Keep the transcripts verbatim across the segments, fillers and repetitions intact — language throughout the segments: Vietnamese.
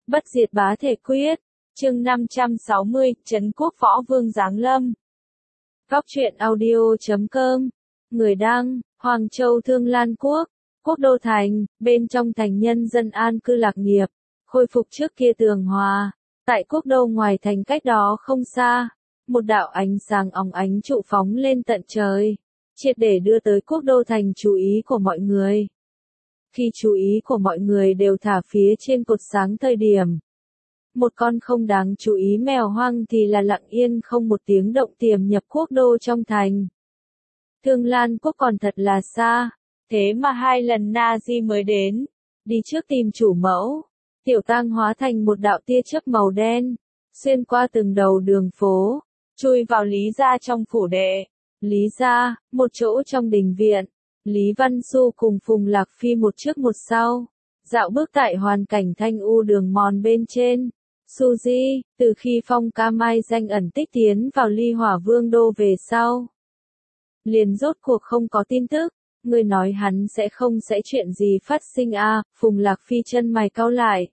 Bất diệt bá thể quyết, chương năm trăm sáu mươi, Trấn quốc võ vương giáng lâm. Góc truyện audio chấm com, người đăng, Hoàng Châu Thương Lan Quốc, Quốc đô thành, bên trong thành nhân dân an cư lạc nghiệp, khôi phục trước kia tường hòa. Tại quốc đô ngoài thành cách đó không xa, một đạo ánh sáng óng ánh trụ phóng lên tận trời, triệt để đưa tới quốc đô thành chú ý của mọi người. Khi chú ý của mọi người đều thả phía trên cột sáng thời điểm, một con không đáng chú ý mèo hoang thì là lặng yên không một tiếng động tiềm nhập quốc đô trong thành. Thương Lan Quốc còn thật là xa, thế mà hai lần Nazi mới đến, đi trước tìm chủ mẫu. Tiểu Tang hóa thành một đạo tia chớp màu đen, xuyên qua từng đầu đường phố, chui vào Lý gia trong phủ đệ. Lý gia, một chỗ trong đình viện, Lý Văn Xu cùng Phùng Lạc Phi một trước một sau, dạo bước tại hoàn cảnh thanh u đường mòn bên trên. Suzy, từ khi Phong Ca Mai danh ẩn tích tiến vào Ly Hỏa Vương đô về sau, liền rốt cuộc không có tin tức. Người nói hắn sẽ không sẽ chuyện gì phát sinh a? À? Phùng Lạc Phi chân mày cau lại,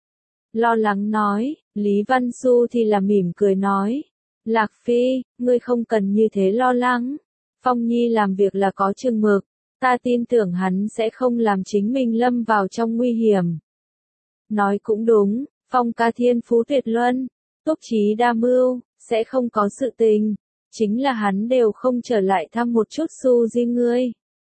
lo lắng nói. Lý Văn Xu thì là mỉm cười nói, Lạc Phi, ngươi không cần như thế lo lắng. Phong Nhi làm việc là có chừng mực, ta tin tưởng hắn sẽ không làm chính mình lâm vào trong nguy hiểm. Nói cũng đúng, Phong ca thiên phú tuyệt luân, túc trí đa mưu, sẽ không có sự tình. Chính là hắn đều không trở lại thăm một chút Suzy ngươi.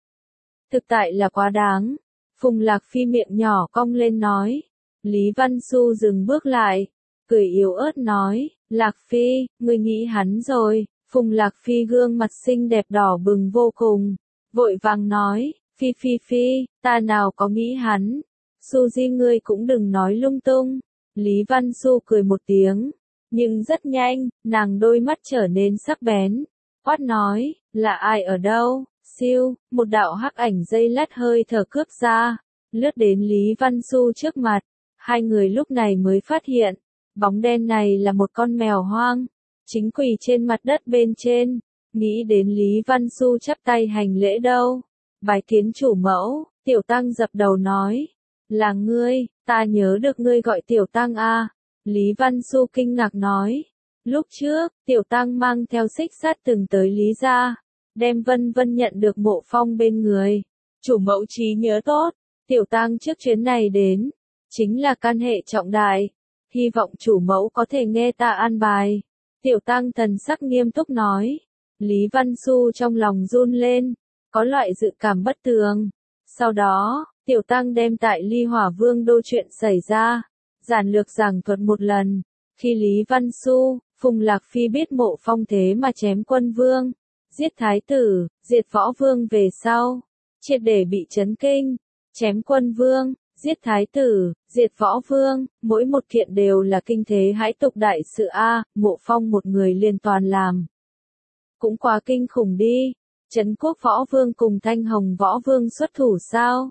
Thực tại là quá đáng. Phùng Lạc Phi miệng nhỏ cong lên nói. Lý Văn Xu dừng bước lại, cười yếu ớt nói, Lạc Phi, ngươi nghĩ hắn rồi. Phùng Lạc Phi gương mặt xinh đẹp đỏ bừng vô cùng, vội vàng nói, Phi Phi Phi, ta nào có nghĩ hắn. Suzy ngươi cũng đừng nói lung tung. Lý Văn Xu cười một tiếng, nhưng rất nhanh, nàng đôi mắt trở nên sắc bén, quát nói, là ai ở đâu? Siêu, một đạo hắc ảnh dây lát hơi thở cướp ra, lướt đến Lý Văn Xu trước mặt. Hai người lúc này mới phát hiện, bóng đen này là một con mèo hoang, chính quỳ trên mặt đất bên trên. Nghĩ đến Lý Văn Xu chắp tay hành lễ đâu. Bái kiến chủ mẫu, Tiểu Tăng dập đầu nói, là ngươi, ta nhớ được ngươi gọi Tiểu Tăng a. Lý Văn Xu kinh ngạc nói, lúc trước, Tiểu Tăng mang theo xích sắt từng tới Lý gia, đem Vân Vân nhận được Mộ Phong bên người. Chủ mẫu trí nhớ tốt, Tiểu Tăng trước chuyến này đến, chính là can hệ trọng đại, hy vọng chủ mẫu có thể nghe ta an bài. Tiểu Tăng thần sắc nghiêm túc nói. Lý Văn Xu trong lòng run lên, có loại dự cảm bất tường. Sau đó, Tiểu Tăng đem tại Ly Hỏa Vương đô chuyện xảy ra, giản lược giảng thuật một lần. Khi Lý Văn Xu, Phùng Lạc Phi biết Mộ Phong thế mà chém quân vương, giết thái tử, diệt võ vương về sau, triệt để bị chấn kinh. Chém quân vương, giết thái tử, diệt võ vương, mỗi một kiện đều là kinh thế hãi tục đại sự a. Mộ Phong một người liên toàn làm, cũng quá kinh khủng đi. Trấn quốc võ vương cùng Thanh Hồng võ vương xuất thủ sao?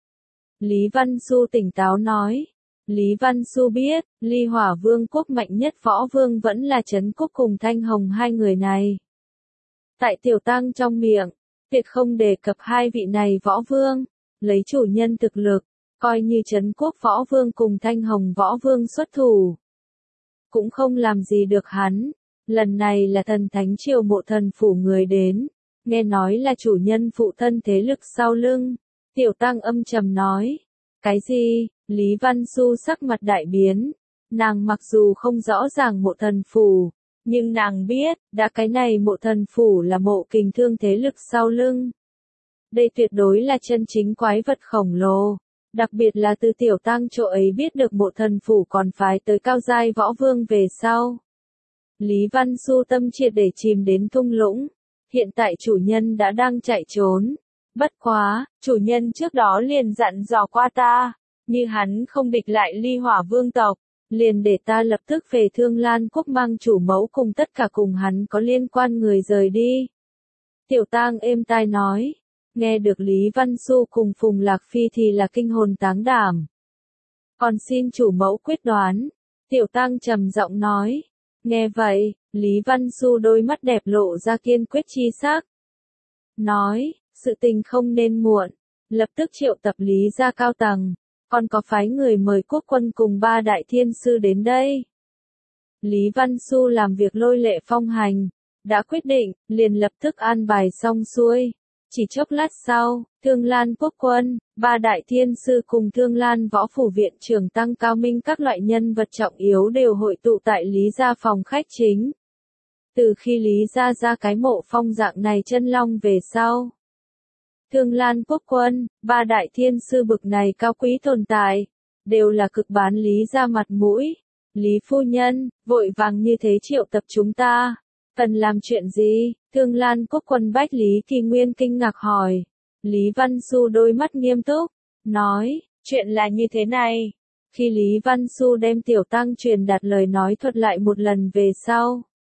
Lý Văn Xu tỉnh táo nói. Lý Văn Xu biết, Ly Hỏa Vương quốc mạnh nhất võ vương vẫn là Trấn quốc cùng Thanh Hồng hai người này. Tại Tiểu Tăng trong miệng, tuyệt không đề cập hai vị này võ vương, lấy chủ nhân thực lực, coi như Trấn quốc võ vương cùng Thanh Hồng võ vương xuất thủ, cũng không làm gì được hắn. Lần này là thần thánh triều Mộ Thần phủ người đến, nghe nói là chủ nhân phụ thân thế lực sau lưng. Tiểu Tăng âm trầm nói, cái gì? Lý Văn Xu sắc mặt đại biến, nàng mặc dù không rõ ràng Mộ Thần phủ, nhưng nàng biết, đã cái này Mộ Thần phủ là Mộ Kình Thương thế lực sau lưng. Đây tuyệt đối là chân chính quái vật khổng lồ, đặc biệt là từ Tiểu Tăng chỗ ấy biết được Mộ Thần phủ còn phái tới cao giai võ vương về sau. Lý Văn Xu tâm triệt để chìm đến thung lũng, hiện tại chủ nhân đã đang chạy trốn. Bất quá, chủ nhân trước đó liền dặn dò qua ta, như hắn không địch lại Ly Hỏa Vương tộc, liền để ta lập tức về Thương Lan Quốc mang chủ mẫu cùng tất cả cùng hắn có liên quan người rời đi. Tiểu Tăng êm tai nói, nghe được Lý Văn Xu cùng Phùng Lạc Phi thì là kinh hồn táng đảm. Còn xin chủ mẫu quyết đoán. Tiểu Tăng trầm giọng nói. Nghe vậy, Lý Văn Xu đôi mắt đẹp lộ ra kiên quyết chi sắc. Nói, sự tình không nên muộn, lập tức triệu tập Lý gia cao tầng, còn có phái người mời quốc quân cùng ba đại thiên sư đến đây. Lý Văn Xu làm việc lôi lệ phong hành, đã quyết định, liền lập tức an bài xong xuôi. Chỉ chốc lát sau, Thương Lan quốc quân, ba đại thiên sư cùng Thương Lan võ phủ viện trưởng Tăng Cao Minh các loại nhân vật trọng yếu đều hội tụ tại Lý gia phòng khách chính. Từ khi Lý gia ra cái mộ phong dạng này chân long về sau, Thương Lan quốc quân, ba đại thiên sư bực này cao quý tồn tại, đều là cực bán Lý gia mặt mũi. Lý phu nhân, vội vàng như thế triệu tập chúng ta, cần làm chuyện gì? Thương Lan quốc quân Bách Lý Kỳ Nguyên kinh ngạc hỏi. Lý Văn Xu đôi mắt nghiêm túc, nói, chuyện là như thế này. Khi Lý Văn Xu đem tiểu tăng truyền đạt lời nói thuật lại một lần về sau,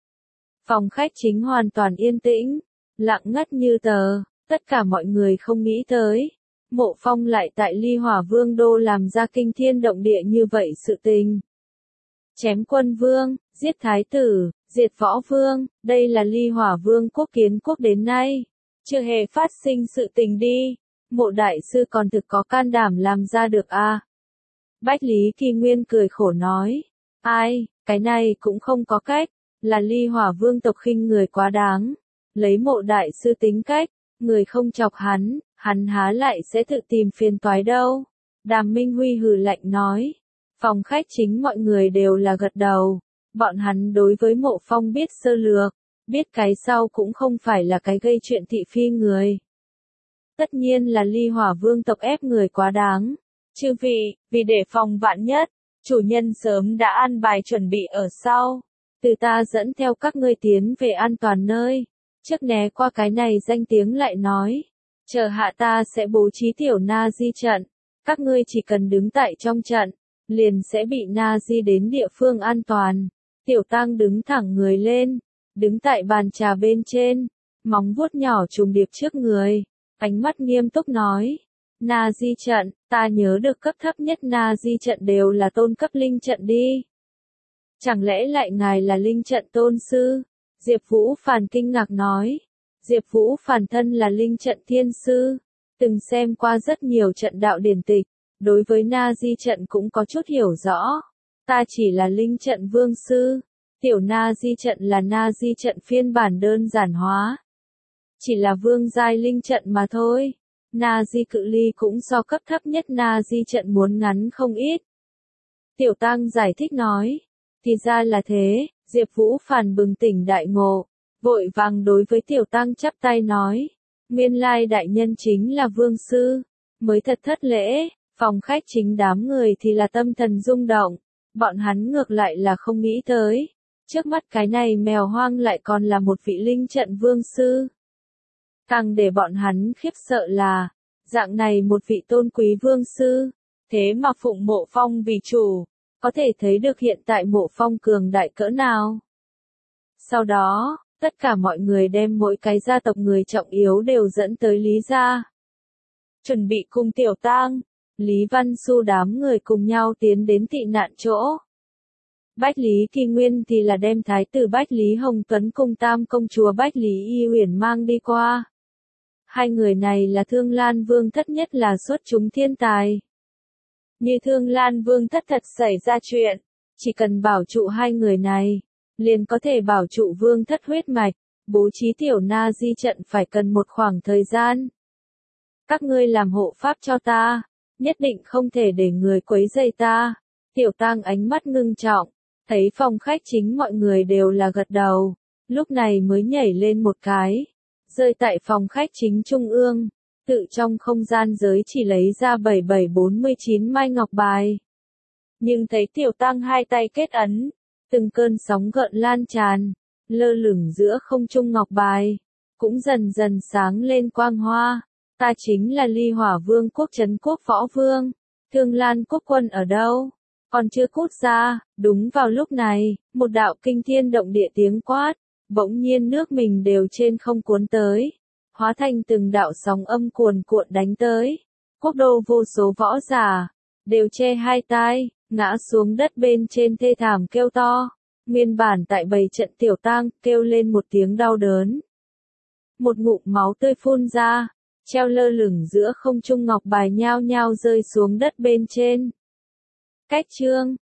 phòng khách chính hoàn toàn yên tĩnh, lặng ngắt như tờ, tất cả mọi người không nghĩ tới. Mộ Phong lại tại Ly Hỏa Vương Đô làm ra kinh thiên động địa như vậy sự tình. Chém quân vương, giết thái tử, diệt võ vương, đây là Ly Hỏa Vương quốc kiến quốc đến nay chưa hề phát sinh sự tình đi. Mộ đại sư còn thực có can đảm làm ra được a? À? Bách Lý Kỳ Nguyên cười khổ nói, ai, cái này cũng không có cách, là Ly Hỏa Vương tộc khinh người quá đáng. Lấy mộ đại sư tính cách, người không chọc hắn, hắn há lại sẽ tự tìm phiền toái đâu. Đàm Minh Huy hừ lạnh nói. Phòng khách chính mọi người đều là gật đầu. Bọn hắn đối với Mộ Phong biết sơ lược, biết cái sau cũng không phải là cái gây chuyện thị phi người. Tất nhiên là Ly Hỏa Vương tộc ép người quá đáng. Chư vị, vì để phòng vạn nhất, chủ nhân sớm đã an bài chuẩn bị ở sau. Từ ta dẫn theo các ngươi tiến về an toàn nơi. Trước né qua cái này danh tiếng lại nói. Chờ hạ ta sẽ bố trí tiểu na di trận. Các ngươi chỉ cần đứng tại trong trận, liền sẽ bị na di đến địa phương an toàn. Tiểu Tăng đứng thẳng người lên, đứng tại bàn trà bên trên, móng vuốt nhỏ trùng điệp trước người, ánh mắt nghiêm túc nói. Na di trận, ta nhớ được cấp thấp nhất na di trận đều là tôn cấp linh trận đi. Chẳng lẽ lại ngài là linh trận tôn sư? Diệp Vũ Phàn kinh ngạc nói. Diệp Vũ Phàn thân là linh trận thiên sư, từng xem qua rất nhiều trận đạo điển tịch, đối với na di trận cũng có chút hiểu rõ. Ta chỉ là linh trận vương sư, tiểu na di trận là na di trận phiên bản đơn giản hóa. Chỉ là vương giai linh trận mà thôi. Na di cự ly cũng so cấp thấp nhất na di trận muốn ngắn không ít. Tiểu Tăng giải thích nói. Thì ra là thế, Diệp Vũ Phàn bừng tỉnh đại ngộ, vội vàng đối với Tiểu Tăng chắp tay nói. Nguyên lai đại nhân chính là vương sư, mới thật thất lễ. Phòng khách chính đám người thì là tâm thần rung động, bọn hắn ngược lại là không nghĩ tới. Trước mắt cái này mèo hoang lại còn là một vị linh trận vương sư. Càng để bọn hắn khiếp sợ là, dạng này một vị tôn quý vương sư, thế mà phụng Mộ Phong vì chủ, có thể thấy được hiện tại Mộ Phong cường đại cỡ nào. Sau đó, tất cả mọi người đem mỗi cái gia tộc người trọng yếu đều dẫn tới Lý gia. Chuẩn bị cùng Tiểu Tăng, Lý Văn Xu đám người cùng nhau tiến đến tị nạn chỗ. Bách Lý Kỳ Nguyên thì là đem thái tử Bách Lý Hồng Tuấn cùng tam công chúa Bách Lý Y Uyển mang đi qua. Hai người này là Thương Lan Vương thất nhất là xuất chúng thiên tài. Như Thương Lan Vương thất thật xảy ra chuyện, chỉ cần bảo trụ hai người này, liền có thể bảo trụ vương thất huyết mạch, bố trí tiểu na di trận phải cần một khoảng thời gian. Các ngươi làm hộ pháp cho ta, nhất định không thể để người quấy rầy ta. Tiểu Tăng ánh mắt ngưng trọng, thấy phòng khách chính mọi người đều là gật đầu, lúc này mới nhảy lên một cái, rơi tại phòng khách chính trung ương, tự trong không gian giới chỉ lấy ra bảy bảy bốn mươi chín mai ngọc bài. Nhưng thấy Tiểu Tăng hai tay kết ấn, từng cơn sóng gợn lan tràn, lơ lửng giữa không trung ngọc bài, cũng dần dần sáng lên quang hoa. Ta chính là Ly Hỏa Vương quốc Trấn Quốc Võ Vương, Thương Lan quốc quân ở đâu? Còn chưa cút ra. Đúng vào lúc này, một đạo kinh thiên động địa tiếng quát, bỗng nhiên nước mình đều trên không cuốn tới, hóa thành từng đạo sóng âm cuồn cuộn đánh tới. Quốc đô vô số võ giả, đều che hai tai, ngã xuống đất bên trên thê thảm kêu to. Nguyên bản tại bầy trận Tiểu Tăng, kêu lên một tiếng đau đớn. Một ngụm máu tươi phun ra, treo lơ lửng giữa không trung ngọc bài nhao nhao rơi xuống đất bên trên. Cách chương